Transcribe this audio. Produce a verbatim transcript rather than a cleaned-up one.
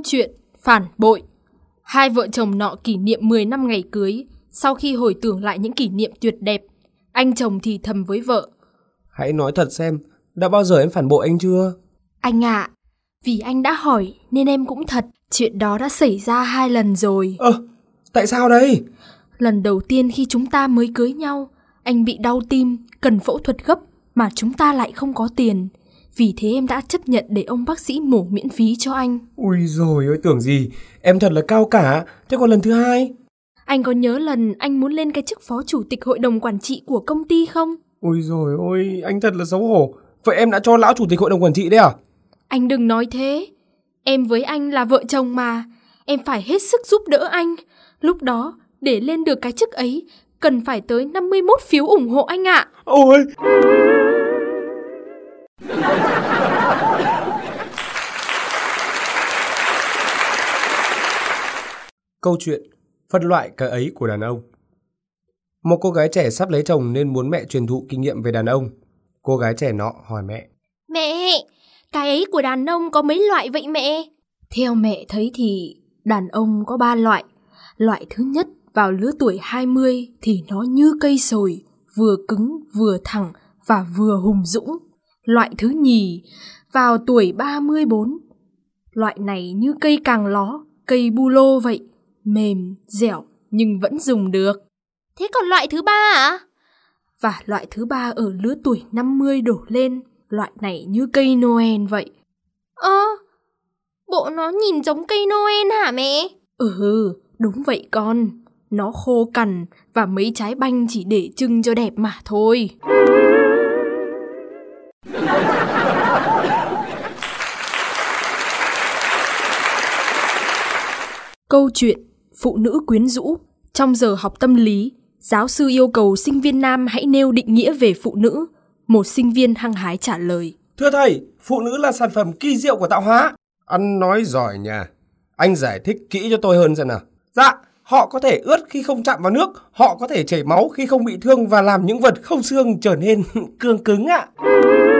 chuyện phản bội. Hai vợ chồng nọ kỷ niệm mười năm ngày cưới. Sau khi hồi tưởng lại những kỷ niệm tuyệt đẹp, anh chồng thì thầm với vợ: Hãy nói thật xem, đã bao giờ em phản bội anh chưa? Anh ạ, à, vì anh đã hỏi nên em cũng thật. Chuyện đó đã xảy ra hai lần rồi. Ơ, à, tại sao đây? Lần đầu tiên khi chúng ta mới cưới nhau, anh bị đau tim, cần phẫu thuật gấp mà chúng ta lại không có tiền. Vì thế em đã chấp nhận để ông bác sĩ mổ miễn phí cho anh. Ui dồi ôi, tưởng gì, em thật là cao cả. Thế còn lần thứ hai? Anh có nhớ lần anh muốn lên cái chức phó chủ tịch hội đồng quản trị của công ty không? Ôi dồi ôi, anh thật là xấu hổ. Vậy em đã cho lão chủ tịch hội đồng quản trị đấy à? Anh đừng nói thế. Em với anh là vợ chồng mà. Em phải hết sức giúp đỡ anh. Lúc đó, để lên được cái chức ấy, cần phải tới năm mươi mốt phiếu ủng hộ anh ạ. Ôi! Câu chuyện phân loại cái ấy của đàn ông. Một cô gái trẻ sắp lấy chồng nên muốn mẹ truyền thụ kinh nghiệm về đàn ông. Cô gái trẻ nọ hỏi mẹ: Mẹ, cái ấy của đàn ông có mấy loại vậy mẹ? Theo mẹ thấy thì đàn ông có ba loại. Loại thứ nhất, vào lứa tuổi hai mươi thì nó như cây sồi, vừa cứng vừa thẳng và vừa hùng dũng. Loại thứ nhì, vào tuổi ba mươi bốn. Loại này như cây càng ló, cây bu lô vậy, mềm, dẻo nhưng vẫn dùng được. Thế còn loại thứ ba ạ? Và loại thứ ba ở lứa tuổi năm mươi đổ lên. Loại này như cây Noel vậy. Ơ, à, bộ nó nhìn giống cây Noel hả mẹ? Ừ, đúng vậy con. Nó khô cằn và mấy trái banh chỉ để trưng cho đẹp mà thôi. Câu chuyện phụ nữ quyến rũ. Trong giờ học tâm lý, giáo sư yêu cầu sinh viên nam hãy nêu định nghĩa về phụ nữ. Một sinh viên hăng hái trả lời: Thưa thầy, phụ nữ là sản phẩm kỳ diệu của tạo hóa. Ăn nói giỏi nha. Anh giải thích kỹ cho tôi hơn xem nào. Dạ, họ có thể ướt khi không chạm vào nước, họ có thể chảy máu khi không bị thương và làm những vật không xương trở nên cương cứng ạ.